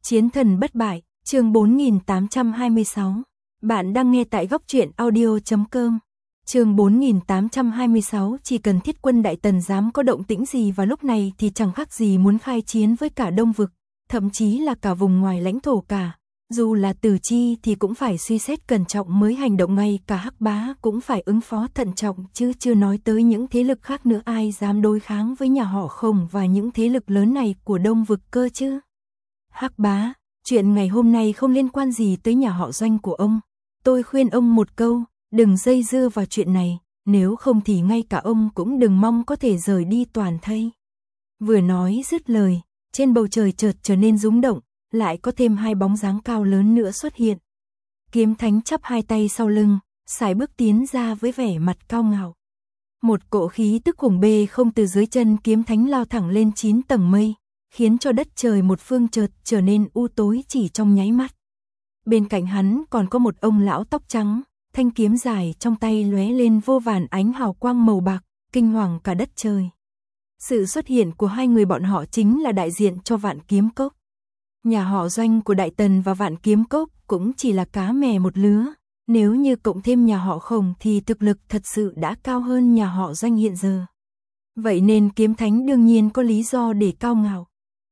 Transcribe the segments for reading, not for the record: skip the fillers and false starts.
Chiến thần bất bại, chương 4826. Bạn đang nghe tại góc truyện audio.com. Chương 4826, chỉ cần Thiết quân Đại Tần dám có động tĩnh gì vào lúc này thì chẳng khác gì muốn khai chiến với cả Đông vực, thậm chí là cả vùng ngoài lãnh thổ cả. Dù là Từ Chi thì cũng phải suy xét cẩn trọng mới hành động, ngay cả Hắc Bá cũng phải ứng phó thận trọng, chứ chưa nói tới những thế lực khác nữa. Ai dám đối kháng với nhà họ Khổng và những thế lực lớn này của Đông vực cơ chứ? Hắc Bá, chuyện ngày hôm nay không liên quan gì tới nhà họ Doanh của ông. Tôi khuyên ông một câu, đừng dây dưa vào chuyện này, nếu không thì ngay cả ông cũng đừng mong có thể rời đi toàn thây. Vừa nói dứt lời, trên bầu trời chợt trở nên rúng động, lại có thêm hai bóng dáng cao lớn nữa xuất hiện. Kiếm Thánh chắp hai tay sau lưng, sải bước tiến ra với vẻ mặt cao ngạo. Một cỗ khí tức khủng bê không từ dưới chân Kiếm Thánh lao thẳng lên 9 tầng mây, khiến cho đất trời một phương chợt trở nên u tối chỉ trong nháy mắt. Bên cạnh hắn còn có một ông lão tóc trắng, thanh kiếm dài trong tay lóe lên vô vàn ánh hào quang màu bạc, kinh hoàng cả đất trời. Sự xuất hiện của hai người bọn họ chính là đại diện cho Vạn Kiếm Cốc. Nhà họ Doanh của Đại Tần và Vạn Kiếm Cốc cũng chỉ là cá mè một lứa, nếu như cộng thêm nhà họ Khổng thì thực lực thật sự đã cao hơn nhà họ Doanh hiện giờ. Vậy nên Kiếm Thánh đương nhiên có lý do để cao ngạo.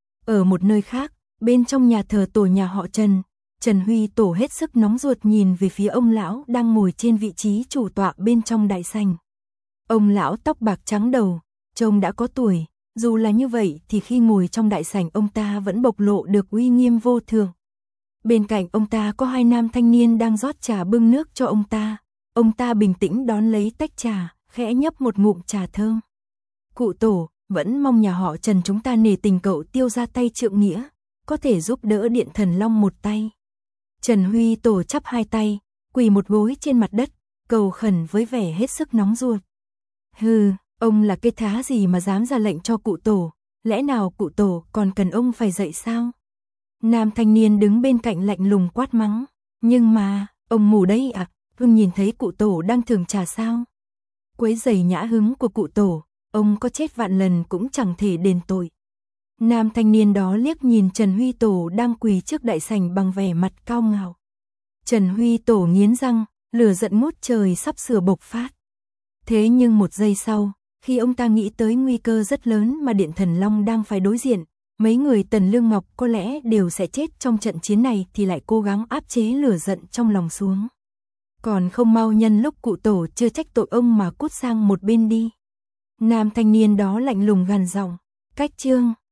Ở một nơi khác, bên trong nhà thờ tổ nhà họ Trần, Trần Huy Tổ hết sức nóng ruột nhìn về phía ông lão đang ngồi trên vị trí chủ tọa bên trong đại sảnh. Ông lão tóc bạc trắng đầu, trông đã có tuổi, dù là như vậy thì khi ngồi trong đại sảnh ông ta vẫn bộc lộ được uy nghiêm vô thường. Bên cạnh ông ta có hai nam thanh niên đang rót trà bưng nước cho ông ta. Ông ta bình tĩnh đón lấy tách trà, khẽ nhấp một ngụm trà thơm. Cụ Tổ, vẫn mong nhà họ Trần chúng ta nể tình cậu Tiêu ra tay trượng nghĩa, có thể giúp đỡ Điện Thần Long một tay. Trần Huy Tổ chắp hai tay, quỳ một gối trên mặt đất, cầu khẩn với vẻ hết sức nóng ruột. Hừ, ông là cái thá gì mà dám ra lệnh cho cụ Tổ, lẽ nào cụ Tổ còn cần ông phải dạy sao? Nam thanh niên đứng bên cạnh lạnh lùng quát mắng, nhưng mà, ông mù đấy à, không nhìn thấy cụ Tổ đang thưởng trà sao? Quấy rầy nhã hứng của cụ Tổ, ông có chết vạn lần cũng chẳng thể đền tội. Nam thanh niên đó liếc nhìn Trần Huy Tổ đang quỳ trước đại sảnh bằng vẻ mặt cao ngạo. Trần Huy Tổ nghiến răng, lửa giận ngút trời sắp sửa bộc phát. Thế nhưng một giây sau, khi ông ta nghĩ tới nguy cơ rất lớn mà Điện Thần Long đang phải đối diện, mấy người Tần Lương Ngọc có lẽ đều sẽ chết trong trận chiến này, thì lại cố gắng áp chế lửa giận trong lòng xuống. Còn không mau nhân lúc cụ Tổ chưa trách tội ông mà cút sang một bên đi. Nam thanh niên đó lạnh lùng gằn giọng, cách chương.